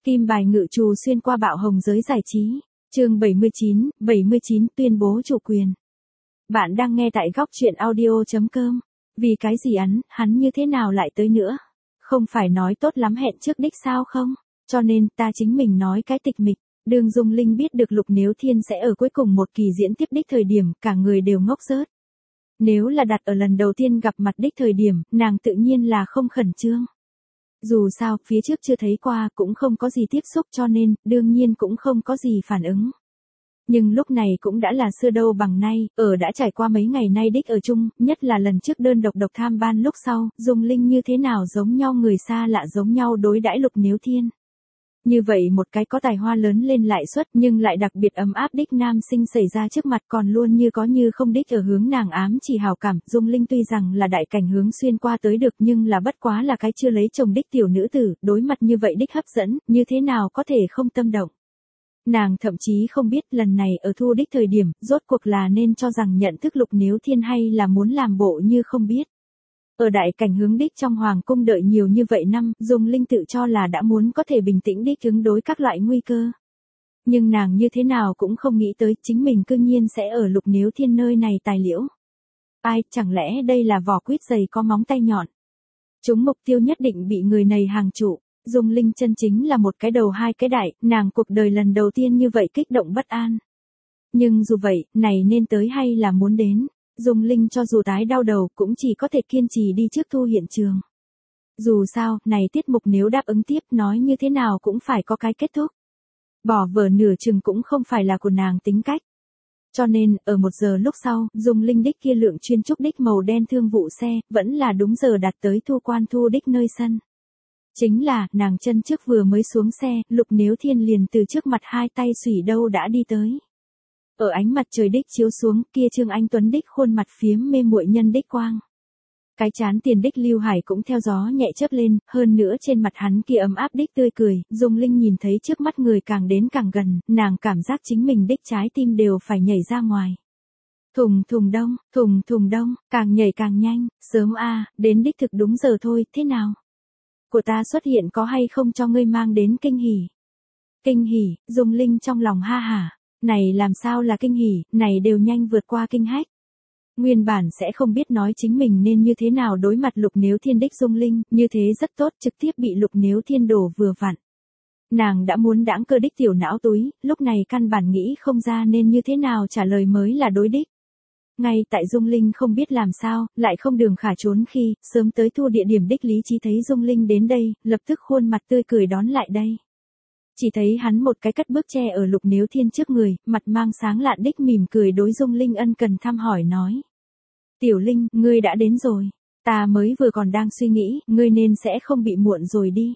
Kim bài ngự trù xuyên qua bạo hồng giới giải trí. Chương 79 tuyên bố chủ quyền. Bạn đang nghe tại góc truyện audio.com. Vì cái gì hắn như thế nào lại tới nữa? Không phải nói tốt lắm hẹn trước đích sao không? Cho nên ta chính mình nói cái tịch mịch. Đường Dung Linh biết được Lục Nếu Thiên sẽ ở cuối cùng một kỳ diễn tiếp đích thời điểm, cả người đều ngốc rớt. Nếu là đặt ở lần đầu tiên gặp mặt đích thời điểm, nàng tự nhiên là không khẩn trương. Dù sao, phía trước chưa thấy qua, cũng không có gì tiếp xúc cho nên, đương nhiên cũng không có gì phản ứng. Nhưng lúc này cũng đã là xưa đâu bằng nay, đã trải qua mấy ngày nay đích ở chung, nhất là lần trước đơn độc tham ban lúc sau, Dung Linh như thế nào giống nhau người xa lạ giống nhau đối đãi Lục Nếu Thiên. Như vậy một cái có tài hoa lớn lên lại xuất nhưng lại đặc biệt ấm áp đích nam sinh xảy ra trước mặt còn luôn như có như không đích ở hướng nàng ám chỉ hào cảm. Dung Linh tuy rằng là đại cảnh hướng xuyên qua tới được nhưng là bất quá là cái chưa lấy chồng đích tiểu nữ tử, đối mặt như vậy đích hấp dẫn, như thế nào có thể không tâm động. Nàng thậm chí không biết lần này ở thu đích thời điểm, rốt cuộc là nên cho rằng nhận thức Lục Nếu Thiên hay là muốn làm bộ như không biết. Ở đại cảnh hướng đích trong hoàng cung đợi nhiều như vậy năm, Dung Linh tự cho là đã muốn có thể bình tĩnh đích ứng đối các loại nguy cơ. Nhưng nàng như thế nào cũng không nghĩ tới chính mình cương nhiên sẽ ở Lục Nếu Thiên nơi này tài liễu. Ai, chẳng lẽ đây là vỏ quýt dày có móng tay nhọn? Chúng mục tiêu nhất định bị người này hàng trụ. Dung Linh chân chính là một cái đầu hai cái đại, nàng cuộc đời lần đầu tiên như vậy kích động bất an. Nhưng dù vậy, này nên tới hay là muốn đến? Dung Linh cho dù tái đau đầu cũng chỉ có thể kiên trì đi trước thu hiện trường. Dù sao, này tiết mục nếu đáp ứng tiếp nói như thế nào cũng phải có cái kết thúc. Bỏ vở nửa chừng cũng không phải là của nàng tính cách. Cho nên, ở 1 giờ lúc sau, Dung Linh đích kia lượng chuyên trúc đích màu đen thương vụ xe, vẫn là đúng giờ đặt tới thu quan thu đích nơi sân. Chính là, nàng chân trước vừa mới xuống xe, Lục Nếu Thiên liền từ trước mặt hai tay xủy đâu đã đi tới. Ở ánh mặt trời đích chiếu xuống, kia Trương Anh Tuấn đích khuôn mặt phiếm mê muội nhân đích quang. Cái chán tiền đích Lưu Hải cũng theo gió nhẹ chớp lên, hơn nữa trên mặt hắn kia ấm áp đích tươi cười, Dung Linh nhìn thấy trước mắt người càng đến càng gần, nàng cảm giác chính mình đích trái tim đều phải nhảy ra ngoài. Thùng thùng đông, càng nhảy càng nhanh, sớm đến đích thực đúng giờ thôi, thế nào? Của ta xuất hiện có hay không cho ngươi mang đến kinh hỉ? Kinh hỉ, Dung Linh trong lòng ha hả. Này làm sao là kinh hỉ, này đều nhanh vượt qua kinh hách. Nguyên bản sẽ không biết nói chính mình nên như thế nào đối mặt Lục Nếu Thiên đích Dung Linh, như thế rất tốt trực tiếp bị Lục Nếu Thiên đổ vừa vặn. Nàng đã muốn đãng cơ đích tiểu não túi, lúc này căn bản nghĩ không ra nên như thế nào trả lời mới là đối đích. Ngay tại Dung Linh không biết làm sao, lại không đường khả trốn khi, sớm tới thu địa điểm đích lý trí thấy Dung Linh đến đây, lập tức khuôn mặt tươi cười đón lại đây. Chỉ thấy hắn một cái cất bước che ở Lục Nếu Thiên trước người, mặt mang sáng lạn đích mỉm cười đối Dung Linh ân cần thăm hỏi nói. Tiểu Linh, ngươi đã đến rồi. Ta mới vừa còn đang suy nghĩ, ngươi nên sẽ không bị muộn rồi đi.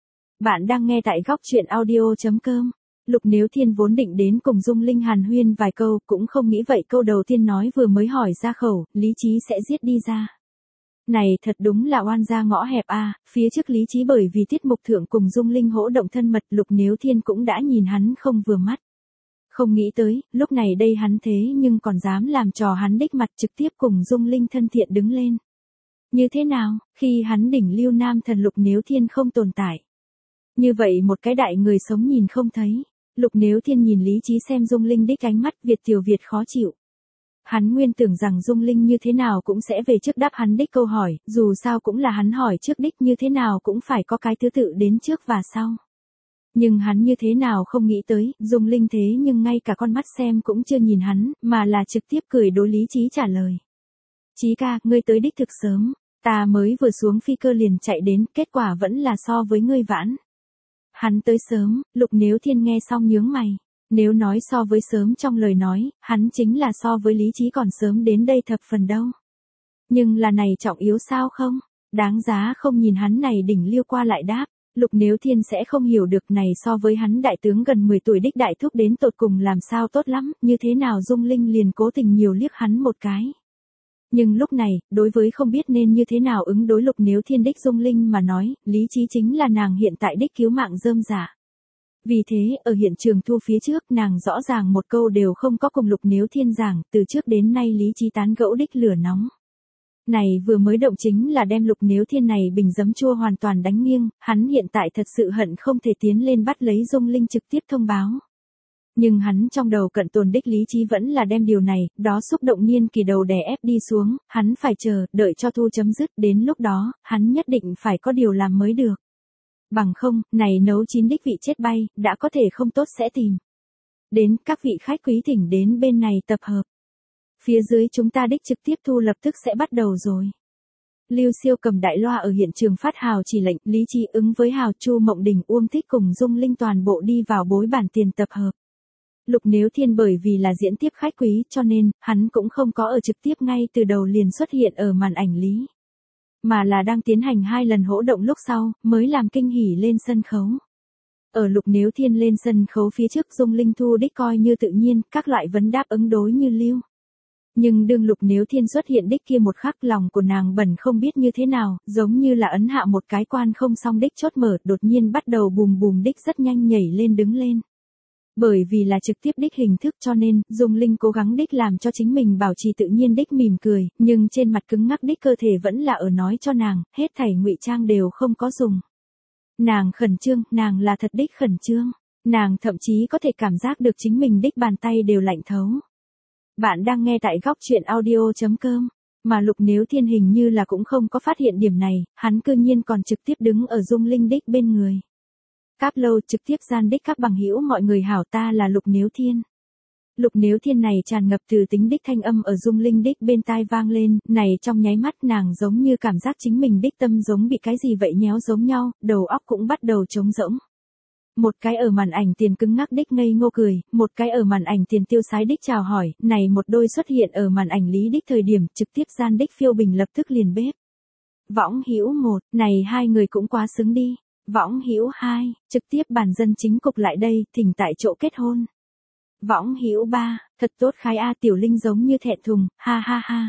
Bạn đang nghe tại góc truyện audio.com. Lục Nếu Thiên vốn định đến cùng Dung Linh hàn huyên vài câu, cũng không nghĩ vậy câu đầu tiên nói vừa mới hỏi ra khẩu, lý trí sẽ giết đi ra. Này thật đúng là oan gia ngõ hẹp phía trước lý trí bởi vì tiết mục thượng cùng Dung Linh hỗ động thân mật Lục Nếu Thiên cũng đã nhìn hắn không vừa mắt. Không nghĩ tới, lúc này đây hắn thế nhưng còn dám làm trò hắn đích mặt trực tiếp cùng Dung Linh thân thiện đứng lên. Như thế nào, khi hắn đỉnh lưu nam thần Lục Nếu Thiên không tồn tại. Như vậy một cái đại người sống nhìn không thấy. Lục Nếu Thiên nhìn lý trí xem Dung Linh đích ánh mắt Việt tiểu Việt khó chịu. Hắn nguyên tưởng rằng Dung Linh như thế nào cũng sẽ về trước đáp hắn đích câu hỏi, dù sao cũng là hắn hỏi trước đích như thế nào cũng phải có cái thứ tự đến trước và sau. Nhưng hắn như thế nào không nghĩ tới, Dung Linh thế nhưng ngay cả con mắt xem cũng chưa nhìn hắn, mà là trực tiếp cười đối lý trí trả lời. Chí ca, ngươi tới đích thực sớm, ta mới vừa xuống phi cơ liền chạy đến, kết quả vẫn là so với ngươi vãn. Hắn tới sớm, Lục Nếu Thiên nghe xong nhướng mày. Nếu nói so với sớm trong lời nói, hắn chính là so với lý trí còn sớm đến đây thập phần đâu. Nhưng là này trọng yếu sao không? Đáng giá không nhìn hắn này đỉnh liêu qua lại đáp. Lục Nếu Thiên sẽ không hiểu được này so với hắn đại tướng gần 10 tuổi đích đại thúc đến tột cùng làm sao tốt lắm, như thế nào Dung Linh liền cố tình nhiều liếc hắn một cái. Nhưng lúc này, đối với không biết nên như thế nào ứng đối Lục Nếu Thiên đích Dung Linh mà nói, lý trí chính là nàng hiện tại đích cứu mạng rơm rả. Vì thế, ở hiện trường thu phía trước nàng rõ ràng một câu đều không có cùng Lục Nếu Thiên giảng, từ trước đến nay lý trí tán gẫu đích lửa nóng. Này vừa mới động chính là đem Lục Nếu Thiên này bình giấm chua hoàn toàn đánh nghiêng, hắn hiện tại thật sự hận không thể tiến lên bắt lấy Dung Linh trực tiếp thông báo. Nhưng hắn trong đầu cận tồn đích lý trí vẫn là đem điều này, đó xúc động niên kỳ đầu đè ép đi xuống, hắn phải chờ, đợi cho thu chấm dứt, đến lúc đó, hắn nhất định phải có điều làm mới được. Bằng không, này nấu chín đích vị chết bay, đã có thể không tốt sẽ tìm. Đến, các vị khách quý thỉnh đến bên này tập hợp. Phía dưới chúng ta đích trực tiếp thu lập tức sẽ bắt đầu rồi. Lưu Siêu cầm đại loa ở hiện trường phát hào chỉ lệnh, Lý Trí ứng với hào, Chu Mộng Đình, Uông Thích cùng Dung Linh toàn bộ đi vào bối bản tiền tập hợp. Lục Nếu Thiên bởi vì là diễn tiếp khách quý cho nên, hắn cũng không có ở trực tiếp ngay từ đầu liền xuất hiện ở màn ảnh lý. Mà là đang tiến hành 2 lần hỗ động lúc sau, mới làm kinh hỉ lên sân khấu. Ở Lục Nếu Thiên lên sân khấu phía trước Dung Linh thu đích coi như tự nhiên, các loại vấn đáp ứng đối như lưu. Nhưng đương Lục Nếu Thiên xuất hiện đích kia một khắc lòng của nàng bẩn không biết như thế nào, giống như là ấn hạ một cái quan không xong đích chốt mở, đột nhiên bắt đầu bùm bùm đích rất nhanh nhảy lên đứng lên. Bởi vì là trực tiếp đích hình thức cho nên, Dung Linh cố gắng đích làm cho chính mình bảo trì tự nhiên đích mỉm cười, nhưng trên mặt cứng ngắc đích cơ thể vẫn là ở nói cho nàng, hết thảy ngụy trang đều không có dùng. Nàng khẩn trương, nàng là thật đích khẩn trương, nàng thậm chí có thể cảm giác được chính mình đích bàn tay đều lạnh thấu. Bạn đang nghe tại góc truyện audio.com, mà Lục Nếu Thiên hình như là cũng không có phát hiện điểm này, hắn cư nhiên còn trực tiếp đứng ở Dung Linh đích bên người. Cáp lâu trực tiếp gian đích các bằng hữu mọi người hảo, ta là Lục Nếu Thiên. Lục Nếu Thiên này tràn ngập từ tính đích thanh âm ở Dung Linh đích bên tai vang lên, này trong nháy mắt nàng giống như cảm giác chính mình đích tâm giống bị cái gì vậy nhéo giống nhau, đầu óc cũng bắt đầu trống rỗng. Một cái ở màn ảnh tiền cứng ngắc đích ngây ngô cười, một cái ở màn ảnh tiền tiêu sái đích chào hỏi, này một đôi xuất hiện ở màn ảnh lý đích thời điểm, trực tiếp gian đích phiêu bình lập tức liền bếp. Võng Hữu 1, này hai người cũng quá xứng đi. Võng Hữu 2, trực tiếp bản dân chính cục lại đây, thỉnh tại chỗ kết hôn. Võng Hữu 3, thật tốt khái a, Tiểu Linh giống như thẹn thùng, ha ha ha.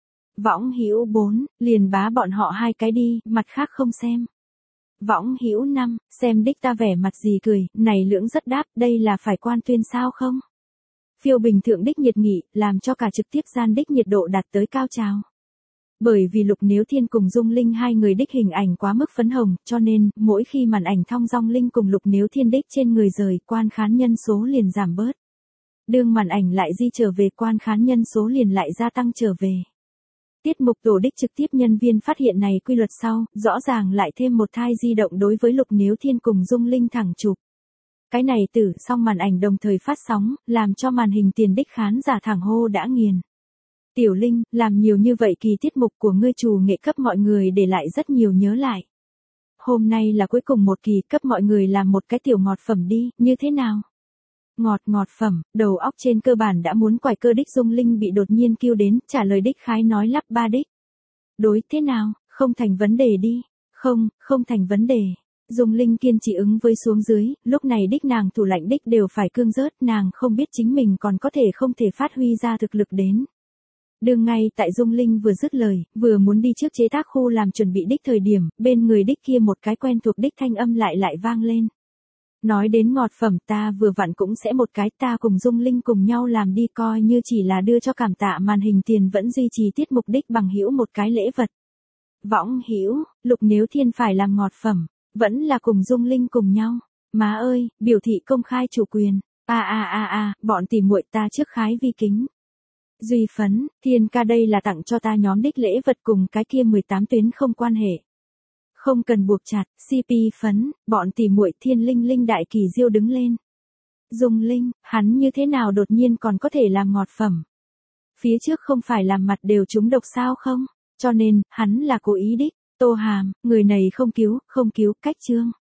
Võng Hữu 4, liền bá bọn họ hai cái đi, mặt khác không xem. Võng Hữu 5, xem đích ta vẻ mặt gì cười, này lưỡng rất đáp, đây là phải quan tuyên sao không? Phiêu bình thượng đích nhiệt nghị, làm cho cả trực tiếp gian đích nhiệt độ đạt tới cao trào. Bởi vì Lục Nếu Thiên cùng Dung Linh hai người đích hình ảnh quá mức phấn hồng, cho nên, mỗi khi màn ảnh thong dong Linh cùng Lục Nếu Thiên đích trên người rời, quan khán nhân số liền giảm bớt. Đương màn ảnh lại di trở về, quan khán nhân số liền lại gia tăng trở về. Tiết mục tổ đích trực tiếp nhân viên phát hiện này quy luật sau, rõ ràng lại thêm một thai di động đối với Lục Nếu Thiên cùng Dung Linh thẳng chụp. Cái này tử xong màn ảnh đồng thời phát sóng, làm cho màn hình tiền đích khán giả thẳng hô đã nghiền. Tiểu Linh, làm nhiều như vậy kỳ tiết mục của ngươi trù nghệ cấp mọi người để lại rất nhiều nhớ lại. Hôm nay là cuối cùng một kỳ, cấp mọi người làm một cái tiểu ngọt phẩm đi, như thế nào? Ngọt phẩm, đầu óc trên cơ bản đã muốn quải cơ đích Dung Linh bị đột nhiên kêu đến, trả lời đích khái nói lắp ba đích. Đối thế nào, không thành vấn đề đi, không thành vấn đề. Dung Linh kiên trì ứng với xuống dưới, lúc này đích nàng thủ lãnh đích đều phải cương rớt, nàng không biết chính mình còn có thể không thể phát huy ra thực lực đến. Đương ngay tại Dung Linh vừa dứt lời, vừa muốn đi trước chế tác khu làm chuẩn bị đích thời điểm, bên người đích kia một cái quen thuộc đích thanh âm lại vang lên. Nói đến ngọt phẩm ta vừa vặn cũng sẽ một cái, ta cùng Dung Linh cùng nhau làm đi, coi như chỉ là đưa cho cảm tạ màn hình tiền vẫn duy trì tiết mục đích bằng hữu một cái lễ vật. Võng Hữu, Lục Nếu Thiên phải làm ngọt phẩm, vẫn là cùng Dung Linh cùng nhau. Má ơi, biểu thị công khai chủ quyền. Bọn tỉ muội ta trước khái vi kính. Duy phấn, Thiên ca đây là tặng cho ta nhóm đích lễ vật cùng cái kia 18 tuyến không quan hệ. Không cần buộc chặt, CP phấn, bọn tỉ muội Thiên Linh Linh đại kỳ diêu đứng lên. Dung Linh, hắn như thế nào đột nhiên còn có thể làm ngọt phẩm? Phía trước không phải làm mặt đều trúng độc sao không? Cho nên, hắn là cố ý đích. Tô Hàm, người này không cứu, cách chương.